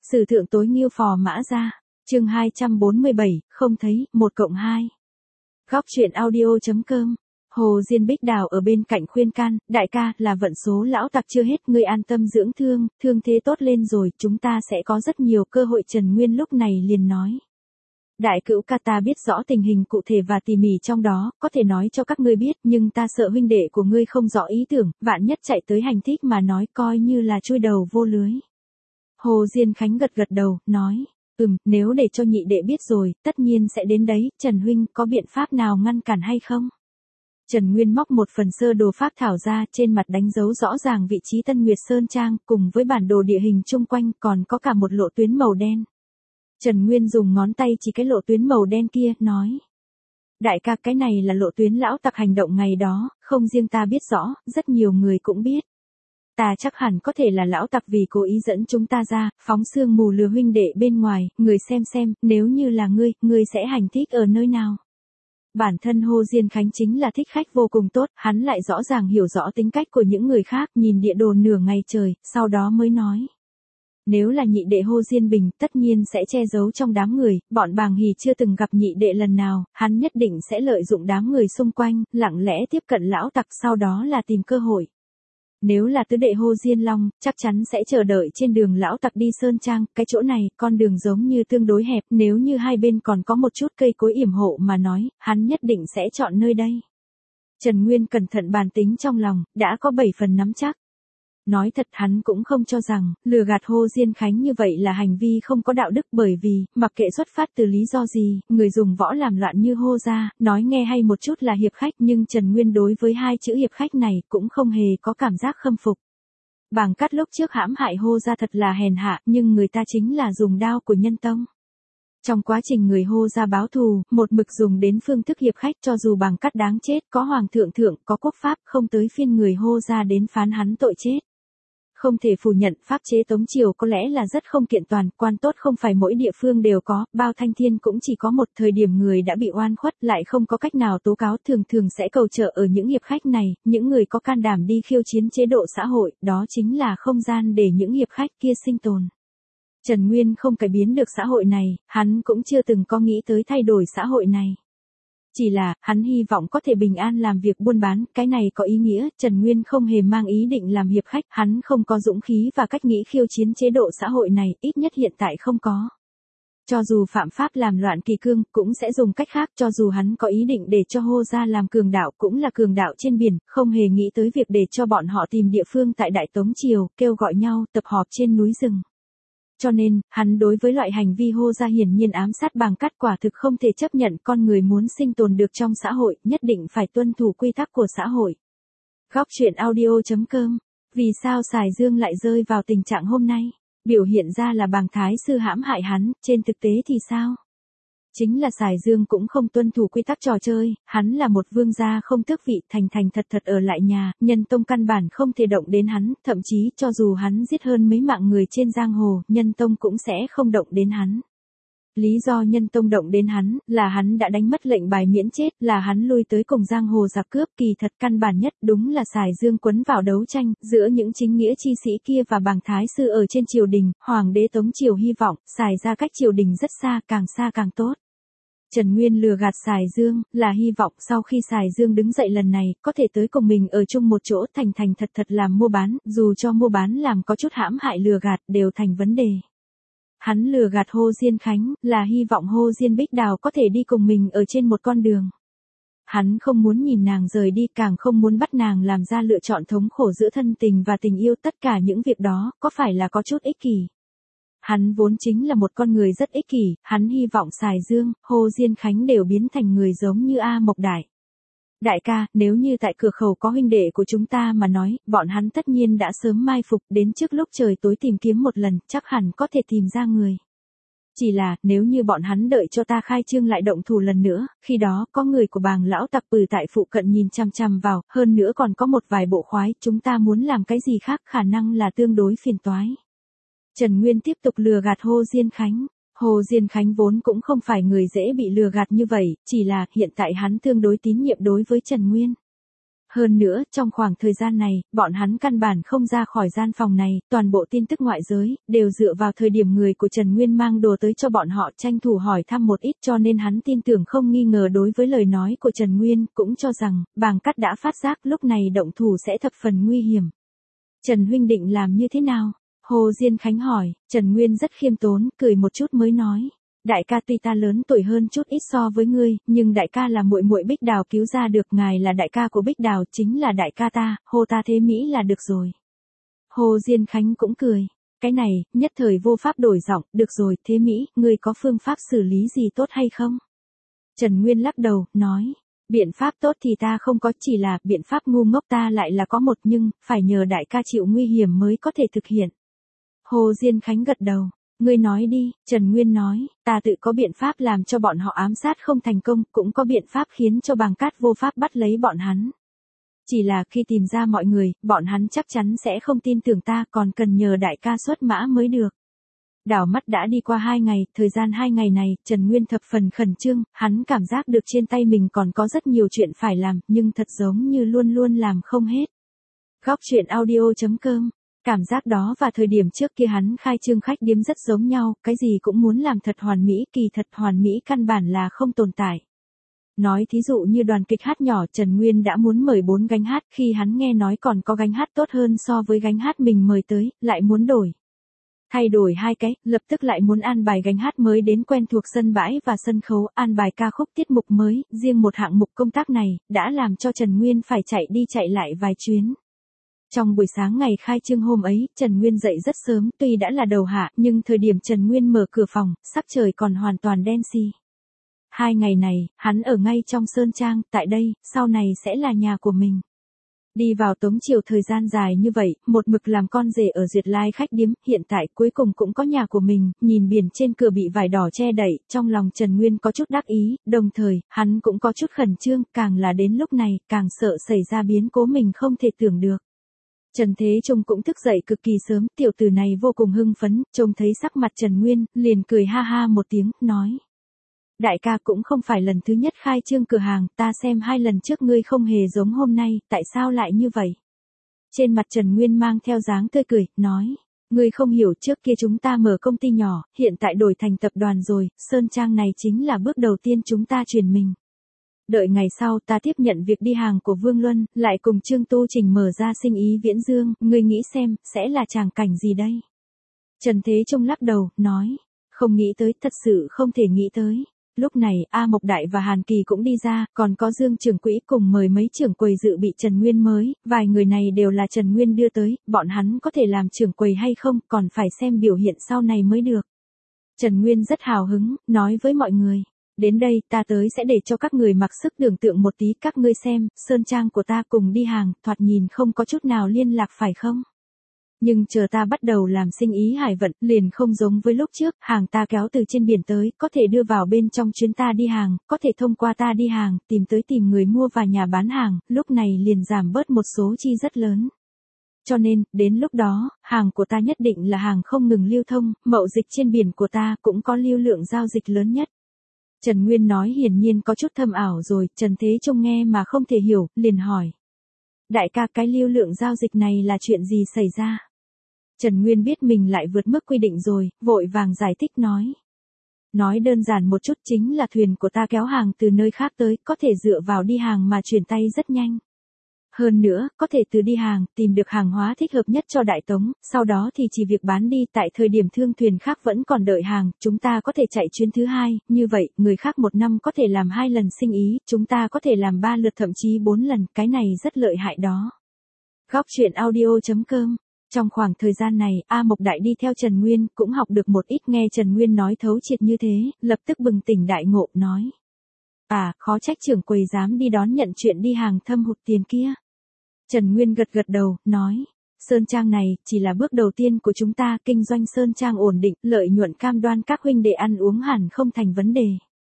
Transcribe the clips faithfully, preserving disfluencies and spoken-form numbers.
Sử thượng tối nghiêu phò mã ra. Chương hai trăm bốn mươi bảy, không thấy, một cộng hai. Góc truyện audio.com. Hồ Diên Bích Đào ở bên cạnh khuyên can, đại ca, là vận số lão tặc chưa hết, ngươi an tâm dưỡng thương, thương thế tốt lên rồi, chúng ta sẽ có rất nhiều cơ hội. Trần Nguyên lúc này liền nói. Đại cữu ca, ta biết rõ tình hình cụ thể và tỉ mỉ trong đó, có thể nói cho các ngươi biết, nhưng ta sợ huynh đệ của ngươi không rõ ý tưởng, vạn nhất chạy tới hành thích mà nói coi như là chui đầu vô lưới. Hồ Diên Khánh gật gật đầu, nói. Ừm, nếu để cho nhị đệ biết rồi, tất nhiên sẽ đến đấy. Trần huynh có biện pháp nào ngăn cản hay không? Trần Nguyên móc một phần sơ đồ phác thảo ra, trên mặt đánh dấu rõ ràng vị trí Tân Nguyệt Sơn Trang, cùng với bản đồ địa hình chung quanh, còn có cả một lộ tuyến màu đen. Trần Nguyên dùng ngón tay chỉ cái lộ tuyến màu đen kia, nói. Đại ca, cái này là lộ tuyến lão tặc hành động ngày đó, không riêng ta biết rõ, rất nhiều người cũng biết. Ta chắc hẳn có thể là lão tặc vì cố ý dẫn chúng ta ra, phóng sương mù lừa huynh đệ bên ngoài, người xem xem, nếu như là ngươi, ngươi sẽ hành thích ở nơi nào? Bản thân Hồ Diên Khánh chính là thích khách vô cùng tốt, hắn lại rõ ràng hiểu rõ tính cách của những người khác, nhìn địa đồ nửa ngày trời, sau đó mới nói. Nếu là nhị đệ Hồ Diên Bình, tất nhiên sẽ che giấu trong đám người, bọn Bàng Hì chưa từng gặp nhị đệ lần nào, hắn nhất định sẽ lợi dụng đám người xung quanh, lặng lẽ tiếp cận lão tặc, sau đó là tìm cơ hội. Nếu là tứ đệ Hồ Diên Long, chắc chắn sẽ chờ đợi trên đường lão tặc đi Sơn Trang, cái chỗ này, con đường giống như tương đối hẹp, nếu như hai bên còn có một chút cây cối yểm hộ mà nói, hắn nhất định sẽ chọn nơi đây. Trần Nguyên cẩn thận bàn tính trong lòng, đã có bảy phần nắm chắc. Nói thật hắn cũng không cho rằng, lừa gạt Hồ Diên Khánh như vậy là hành vi không có đạo đức, bởi vì, mặc kệ xuất phát từ lý do gì, người dùng võ làm loạn như Hồ gia, nói nghe hay một chút là hiệp khách, nhưng Trần Nguyên đối với hai chữ hiệp khách này cũng không hề có cảm giác khâm phục. Bàng Cát lúc trước hãm hại Hồ gia thật là hèn hạ, nhưng người ta chính là dùng đao của nhân tông. Trong quá trình người Hồ gia báo thù, một mực dùng đến phương thức hiệp khách, cho dù Bàng Cát đáng chết, có hoàng thượng thượng, có quốc pháp, không tới phiên người Hồ gia đến phán hắn tội chết. Không thể phủ nhận, pháp chế Tống Triều có lẽ là rất không kiện toàn, quan tốt không phải mỗi địa phương đều có, bao thanh thiên cũng chỉ có một. Thời điểm người đã bị oan khuất lại không có cách nào tố cáo, thường thường sẽ cầu trợ ở những hiệp khách này, những người có can đảm đi khiêu chiến chế độ xã hội, đó chính là không gian để những hiệp khách kia sinh tồn. Trần Nguyên không cải biến được xã hội này, hắn cũng chưa từng có nghĩ tới thay đổi xã hội này. Chỉ là, hắn hy vọng có thể bình an làm việc buôn bán, cái này có ý nghĩa, Trần Nguyên không hề mang ý định làm hiệp khách, hắn không có dũng khí và cách nghĩ khiêu chiến chế độ xã hội này, ít nhất hiện tại không có. Cho dù phạm pháp làm loạn kỳ cương, cũng sẽ dùng cách khác, cho dù hắn có ý định để cho Hồ gia làm cường đạo, cũng là cường đạo trên biển, không hề nghĩ tới việc để cho bọn họ tìm địa phương tại Đại Tống Triều, kêu gọi nhau, tập họp trên núi rừng. Cho nên, hắn đối với loại hành vi Hồ gia hiển nhiên ám sát Bàng Cát quả thực không thể chấp nhận, con người muốn sinh tồn được trong xã hội, nhất định phải tuân thủ quy tắc của xã hội. Góc truyện audio.com. Vì sao Sài Dương lại rơi vào tình trạng hôm nay? Biểu hiện ra là Bàng Thái sư hãm hại hắn, trên thực tế thì sao? Chính là Sài Dương cũng không tuân thủ quy tắc trò chơi, hắn là một vương gia không tước vị, thành thành thật thật ở lại nhà, nhân tông căn bản không thể động đến hắn, thậm chí cho dù hắn giết hơn mấy mạng người trên giang hồ, nhân tông cũng sẽ không động đến hắn. Lý do nhân tông động đến hắn, là hắn đã đánh mất lệnh bài miễn chết, là hắn lui tới cùng giang hồ giặc cướp, kỳ thật căn bản nhất đúng là Sài Dương quấn vào đấu tranh, giữa những chính nghĩa chi sĩ kia và Bàng Thái sư ở trên triều đình, hoàng đế Tống Triều hy vọng, Sài ra cách triều đình rất xa, càng xa càng tốt. Trần Nguyên lừa gạt Sài Dương, là hy vọng sau khi Sài Dương đứng dậy lần này, có thể tới cùng mình ở chung một chỗ, thành thành thật thật làm mua bán, dù cho mua bán làm có chút hãm hại lừa gạt, đều thành vấn đề. Hắn lừa gạt Hồ Diên Khánh, là hy vọng Hồ Diên Bích Đào có thể đi cùng mình ở trên một con đường. Hắn không muốn nhìn nàng rời đi, càng không muốn bắt nàng làm ra lựa chọn thống khổ giữa thân tình và tình yêu, tất cả những việc đó, có phải là có chút ích kỷ? Hắn vốn chính là một con người rất ích kỷ, hắn hy vọng Sài Dương, Hồ Diên Khánh đều biến thành người giống như A Mộc Đại. Đại ca, nếu như tại cửa khẩu có huynh đệ của chúng ta mà nói, bọn hắn tất nhiên đã sớm mai phục, đến trước lúc trời tối tìm kiếm một lần, chắc hẳn có thể tìm ra người. Chỉ là, nếu như bọn hắn đợi cho ta khai trương lại động thủ lần nữa, khi đó có người của Bàng lão tặc bừ tại phụ cận nhìn chăm chăm vào, hơn nữa còn có một vài bộ khoái, chúng ta muốn làm cái gì khác khả năng là tương đối phiền toái. Trần Nguyên tiếp tục lừa gạt Hồ Diên Khánh. Hồ Diên Khánh vốn cũng không phải người dễ bị lừa gạt như vậy, chỉ là hiện tại hắn tương đối tín nhiệm đối với Trần Nguyên. Hơn nữa, trong khoảng thời gian này, bọn hắn căn bản không ra khỏi gian phòng này, toàn bộ tin tức ngoại giới, đều dựa vào thời điểm người của Trần Nguyên mang đồ tới cho bọn họ tranh thủ hỏi thăm một ít, cho nên hắn tin tưởng không nghi ngờ đối với lời nói của Trần Nguyên, cũng cho rằng, Bàng Cát đã phát giác lúc này động thủ sẽ thập phần nguy hiểm. Trần huynh định làm như thế nào? Hồ Diên Khánh hỏi. Trần Nguyên rất khiêm tốn, cười một chút mới nói. Đại ca tuy ta lớn tuổi hơn chút ít so với ngươi, nhưng đại ca là muội muội Bích Đào cứu ra được, ngài là đại ca của Bích Đào, chính là đại ca ta, hô ta Thế Mỹ là được rồi. Hồ Diên Khánh cũng cười. Cái này, nhất thời vô pháp đổi giọng, được rồi, Thế Mỹ, ngươi có phương pháp xử lý gì tốt hay không? Trần Nguyên lắc đầu, nói. Biện pháp tốt thì ta không có, chỉ là biện pháp ngu ngốc ta lại là có một, nhưng phải nhờ đại ca chịu nguy hiểm mới có thể thực hiện. Hồ Diên Khánh gật đầu. Ngươi nói đi, Trần Nguyên nói, ta tự có biện pháp làm cho bọn họ ám sát không thành công, cũng có biện pháp khiến cho Bàng Cát vô pháp bắt lấy bọn hắn. Chỉ là khi tìm ra mọi người, bọn hắn chắc chắn sẽ không tin tưởng ta, còn cần nhờ đại ca xuất mã mới được. Đảo mắt đã đi qua hai ngày, thời gian hai ngày này, Trần Nguyên thập phần khẩn trương, hắn cảm giác được trên tay mình còn có rất nhiều chuyện phải làm, nhưng thật giống như luôn luôn làm không hết. Góc truyện audio chấm com. Cảm giác đó và thời điểm trước kia hắn khai trương khách điếm rất giống nhau, cái gì cũng muốn làm thật hoàn mỹ, kỳ thật hoàn mỹ căn bản là không tồn tại. Nói thí dụ như đoàn kịch hát nhỏ, Trần Nguyên đã muốn mời bốn gánh hát, khi hắn nghe nói còn có gánh hát tốt hơn so với gánh hát mình mời tới, lại muốn đổi. Thay đổi hai cái, lập tức lại muốn an bài gánh hát mới đến quen thuộc sân bãi và sân khấu, an bài ca khúc tiết mục mới, riêng một hạng mục công tác này, đã làm cho Trần Nguyên phải chạy đi chạy lại vài chuyến. Trong buổi sáng ngày khai trương hôm ấy, Trần Nguyên dậy rất sớm, tuy đã là đầu hạ, nhưng thời điểm Trần Nguyên mở cửa phòng, sắc trời còn hoàn toàn đen xì. Hai ngày này, hắn ở ngay trong Sơn Trang, tại đây, sau này sẽ là nhà của mình. Đi vào Tống Triều thời gian dài như vậy, một mực làm con rể ở Duyệt Lai khách điếm, hiện tại cuối cùng cũng có nhà của mình, nhìn biển trên cửa bị vải đỏ che đậy, trong lòng Trần Nguyên có chút đắc ý, đồng thời, hắn cũng có chút khẩn trương, càng là đến lúc này, càng sợ xảy ra biến cố mình không thể tưởng được. Trần Thế Trung cũng thức dậy cực kỳ sớm, tiểu tử này vô cùng hưng phấn, trông thấy sắc mặt Trần Nguyên, liền cười ha ha một tiếng, nói. Đại ca cũng không phải lần thứ nhất khai trương cửa hàng, ta xem hai lần trước ngươi không hề giống hôm nay, tại sao lại như vậy? Trên mặt Trần Nguyên mang theo dáng tươi cười, nói. Ngươi không hiểu, trước kia chúng ta mở công ty nhỏ, hiện tại đổi thành tập đoàn rồi, Sơn Trang này chính là bước đầu tiên chúng ta chuyển mình. Đợi ngày sau ta tiếp nhận việc đi hàng của Vương Luân, lại cùng Trương Tu Trình mở ra sinh ý Viễn Dương, ngươi nghĩ xem, sẽ là tràng cảnh gì đây? Trần Thế Trung lắc đầu, nói, không nghĩ tới, thật sự không thể nghĩ tới. Lúc này, A Mộc Đại và Hàn Kỳ cũng đi ra, còn có Dương trưởng quỹ cùng mời mấy trưởng quầy dự bị Trần Nguyên mới, vài người này đều là Trần Nguyên đưa tới, bọn hắn có thể làm trưởng quầy hay không, còn phải xem biểu hiện sau này mới được. Trần Nguyên rất hào hứng, nói với mọi người. Đến đây, ta tới sẽ để cho các người mặc sức tưởng tượng một tí, các ngươi xem, Sơn Trang của ta cùng đi hàng, thoạt nhìn không có chút nào liên lạc phải không? Nhưng chờ ta bắt đầu làm sinh ý hải vận, liền không giống với lúc trước, hàng ta kéo từ trên biển tới, có thể đưa vào bên trong chuyến ta đi hàng, có thể thông qua ta đi hàng, tìm tới tìm người mua và nhà bán hàng, lúc này liền giảm bớt một số chi rất lớn. Cho nên, đến lúc đó, hàng của ta nhất định là hàng không ngừng lưu thông, mậu dịch trên biển của ta cũng có lưu lượng giao dịch lớn nhất. Trần Nguyên nói hiển nhiên có chút thâm ảo rồi, Trần Thế Trung nghe mà không thể hiểu, liền hỏi. Đại ca, cái lưu lượng giao dịch này là chuyện gì xảy ra? Trần Nguyên biết mình lại vượt mức quy định rồi, vội vàng giải thích nói. Nói đơn giản một chút, chính là thuyền của ta kéo hàng từ nơi khác tới, có thể dựa vào đi hàng mà chuyển tay rất nhanh. Hơn nữa, có thể từ đi hàng, tìm được hàng hóa thích hợp nhất cho Đại Tống, sau đó thì chỉ việc bán đi, tại thời điểm thương thuyền khác vẫn còn đợi hàng, chúng ta có thể chạy chuyến thứ hai, như vậy, người khác một năm có thể làm hai lần sinh ý, chúng ta có thể làm ba lượt thậm chí bốn lần, cái này rất lợi hại đó. Góc truyện audio chấm com. Trong khoảng thời gian này, A Mộc Đại đi theo Trần Nguyên, cũng học được một ít, nghe Trần Nguyên nói thấu triệt như thế, lập tức bừng tỉnh đại ngộ, nói. À, khó trách trưởng quầy dám đi đón nhận chuyện đi hàng thâm hụt tiền kia. Trần Nguyên gật gật đầu, nói, Sơn Trang này, chỉ là bước đầu tiên của chúng ta, kinh doanh Sơn Trang ổn định, lợi nhuận cam đoan các huynh đệ ăn uống hẳn không thành vấn đề.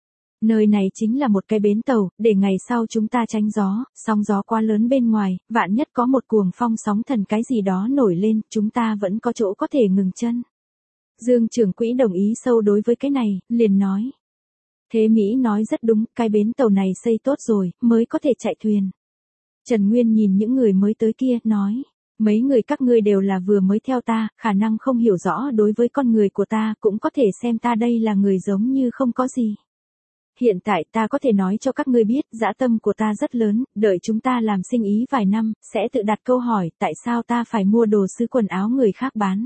Nơi này chính là một cái bến tàu, để ngày sau chúng ta tránh gió, sóng gió quá lớn bên ngoài, vạn nhất có một cuồng phong sóng thần cái gì đó nổi lên, chúng ta vẫn có chỗ có thể ngừng chân. Dương trưởng quỹ đồng ý sâu đối với cái này, liền nói. Thế Mỹ nói rất đúng, cái bến tàu này xây tốt rồi, mới có thể chạy thuyền. Trần Nguyên nhìn những người mới tới kia, nói. Mấy người các ngươi đều là vừa mới theo ta, khả năng không hiểu rõ đối với con người của ta, cũng có thể xem ta đây là người giống như không có gì. Hiện tại ta có thể nói cho các ngươi biết, dã tâm của ta rất lớn, đợi chúng ta làm sinh ý vài năm, sẽ tự đặt câu hỏi, tại sao ta phải mua đồ sứ quần áo người khác bán.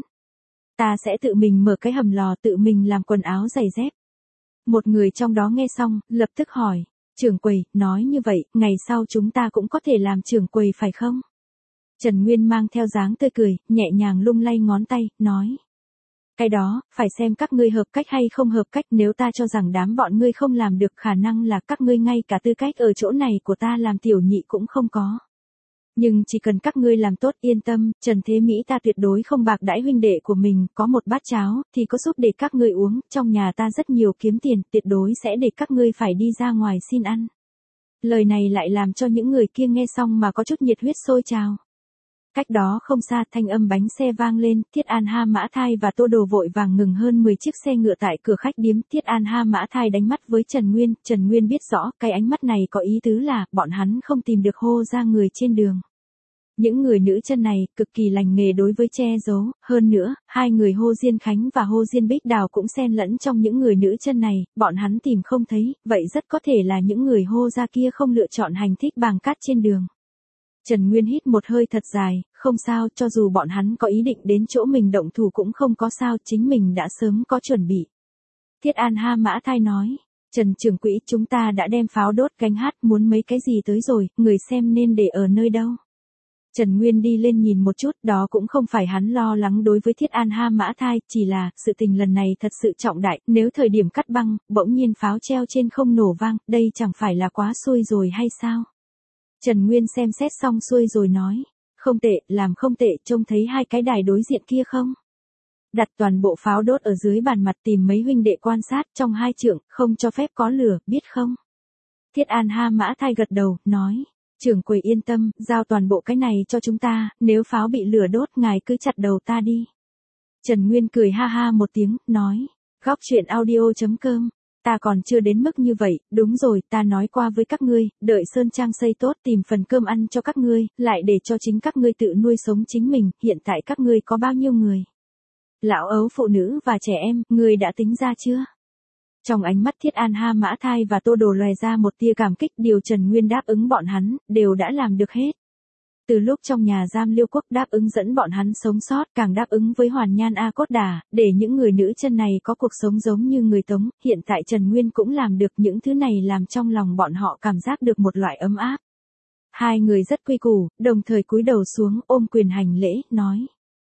Ta sẽ tự mình mở cái hầm lò, tự mình làm quần áo giày dép. Một người trong đó nghe xong, lập tức hỏi, trưởng quầy, nói như vậy, ngày sau chúng ta cũng có thể làm trưởng quầy phải không? Trần Nguyên mang theo dáng tươi cười, nhẹ nhàng lung lay ngón tay, nói. Cái đó, phải xem các ngươi hợp cách hay không hợp cách, nếu ta cho rằng đám bọn ngươi không làm được, khả năng là các ngươi ngay cả tư cách ở chỗ này của ta làm tiểu nhị cũng không có. Nhưng chỉ cần các ngươi làm tốt, yên tâm, Trần Thế Mỹ ta tuyệt đối không bạc đãi huynh đệ của mình, có một bát cháo, thì có giúp để các ngươi uống, trong nhà ta rất nhiều kiếm tiền, tuyệt đối sẽ để các ngươi phải đi ra ngoài xin ăn. Lời này lại làm cho những người kia nghe xong mà có chút nhiệt huyết sôi trào. Cách đó không xa, thanh âm bánh xe vang lên, Thiết An Ha Mã Thai và Tô Đồ vội vàng ngừng hơn mười chiếc xe ngựa tại cửa khách điếm. Thiết An Ha Mã Thai đánh mắt với Trần Nguyên, Trần Nguyên biết rõ, cái ánh mắt này có ý tứ là, bọn hắn không tìm được hô ra người trên đường. Những người nữ chân này, cực kỳ lành nghề đối với che giấu, hơn nữa, hai người Hô Diên Khánh và Hô Diên Bích Đào cũng xen lẫn trong những người nữ chân này, bọn hắn tìm không thấy, vậy rất có thể là những người Hô gia kia không lựa chọn hành thích bàng cát trên đường. Trần Nguyên hít một hơi thật dài, không sao, cho dù bọn hắn có ý định đến chỗ mình động thủ cũng không có sao, chính mình đã sớm có chuẩn bị. Thiết An Ha Mã Thai nói, Trần trưởng quỹ, chúng ta đã đem pháo đốt cánh hát, muốn mấy cái gì tới rồi, người xem nên để ở nơi đâu. Trần Nguyên đi lên nhìn một chút, đó cũng không phải hắn lo lắng đối với Thiết An Ha Mã Thai, chỉ là, sự tình lần này thật sự trọng đại, nếu thời điểm cắt băng, bỗng nhiên pháo treo trên không nổ vang, đây chẳng phải là quá xui rồi hay sao? Trần Nguyên xem xét xong xuôi rồi nói, không tệ, làm không tệ, trông thấy hai cái đài đối diện kia không? Đặt toàn bộ pháo đốt ở dưới bàn mặt, tìm mấy huynh đệ quan sát, trong hai trượng, không cho phép có lửa, biết không? Thiết An Ha Mã Thai gật đầu, nói, trưởng quầy yên tâm, giao toàn bộ cái này cho chúng ta, nếu pháo bị lửa đốt, ngài cứ chặt đầu ta đi. Trần Nguyên cười ha ha một tiếng, nói, góc truyện audio chấm com. Ta còn chưa đến mức như vậy, đúng rồi, ta nói qua với các ngươi, đợi Sơn Trang xây tốt tìm phần cơm ăn cho các ngươi, lại để cho chính các ngươi tự nuôi sống chính mình, hiện tại các ngươi có bao nhiêu người? Lão ấu phụ nữ và trẻ em, ngươi đã tính ra chưa? Trong ánh mắt Thiết An Ha Mã Thai và Tô Đồ lòe ra một tia cảm kích, điều Trần Nguyên đáp ứng bọn hắn, đều đã làm được hết. Từ lúc trong nhà giam Liêu Quốc đáp ứng dẫn bọn hắn sống sót, càng đáp ứng với Hoàn Nhan A Cốt Đà, để những người nữ chân này có cuộc sống giống như người Tống, hiện tại Trần Nguyên cũng làm được những thứ này, làm trong lòng bọn họ cảm giác được một loại ấm áp. Hai người rất quy củ, đồng thời cúi đầu xuống, ôm quyền hành lễ, nói.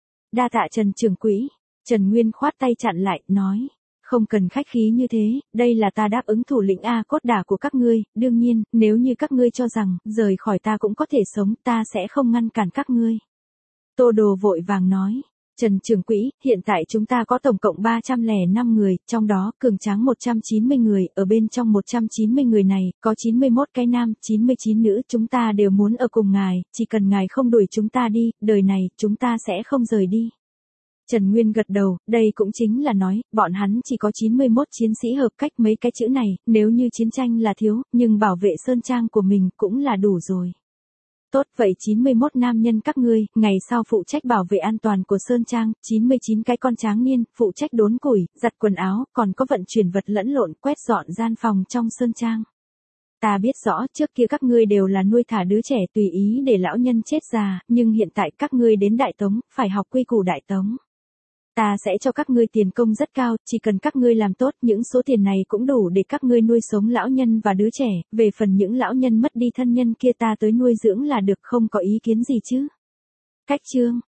Đa tạ Trần trưởng quỹ. Trần Nguyên khoát tay chặn lại, nói. Không cần khách khí như thế, đây là ta đáp ứng thủ lĩnh A Cốt Đà của các ngươi, đương nhiên, nếu như các ngươi cho rằng, rời khỏi ta cũng có thể sống, ta sẽ không ngăn cản các ngươi. Tô Đồ vội vàng nói, Trần trưởng quỹ, hiện tại chúng ta có tổng cộng ba trăm lẻ năm người, trong đó, cường tráng một trăm chín mươi người, ở bên trong một trăm chín mươi người này, có chín mươi mốt cái nam, chín mươi chín nữ, chúng ta đều muốn ở cùng ngài, chỉ cần ngài không đuổi chúng ta đi, đời này, chúng ta sẽ không rời đi. Trần Nguyên gật đầu, đây cũng chính là nói, bọn hắn chỉ có chín mươi mốt chiến sĩ hợp cách, mấy cái chữ này, nếu như chiến tranh là thiếu, nhưng bảo vệ Sơn Trang của mình cũng là đủ rồi. Tốt, vậy chín mươi mốt nam nhân các ngươi, ngày sau phụ trách bảo vệ an toàn của Sơn Trang, chín mươi chín cái con tráng niên, phụ trách đốn củi, giặt quần áo, còn có vận chuyển vật lẫn lộn, quét dọn gian phòng trong Sơn Trang. Ta biết rõ, trước kia các ngươi đều là nuôi thả đứa trẻ tùy ý để lão nhân chết già, nhưng hiện tại các ngươi đến Đại Tống, phải học quy củ Đại Tống. Ta sẽ cho các ngươi tiền công rất cao, chỉ cần các ngươi làm tốt, những số tiền này cũng đủ để các ngươi nuôi sống lão nhân và đứa trẻ, về phần những lão nhân mất đi thân nhân kia ta tới nuôi dưỡng là được, không có ý kiến gì chứ. Cách chương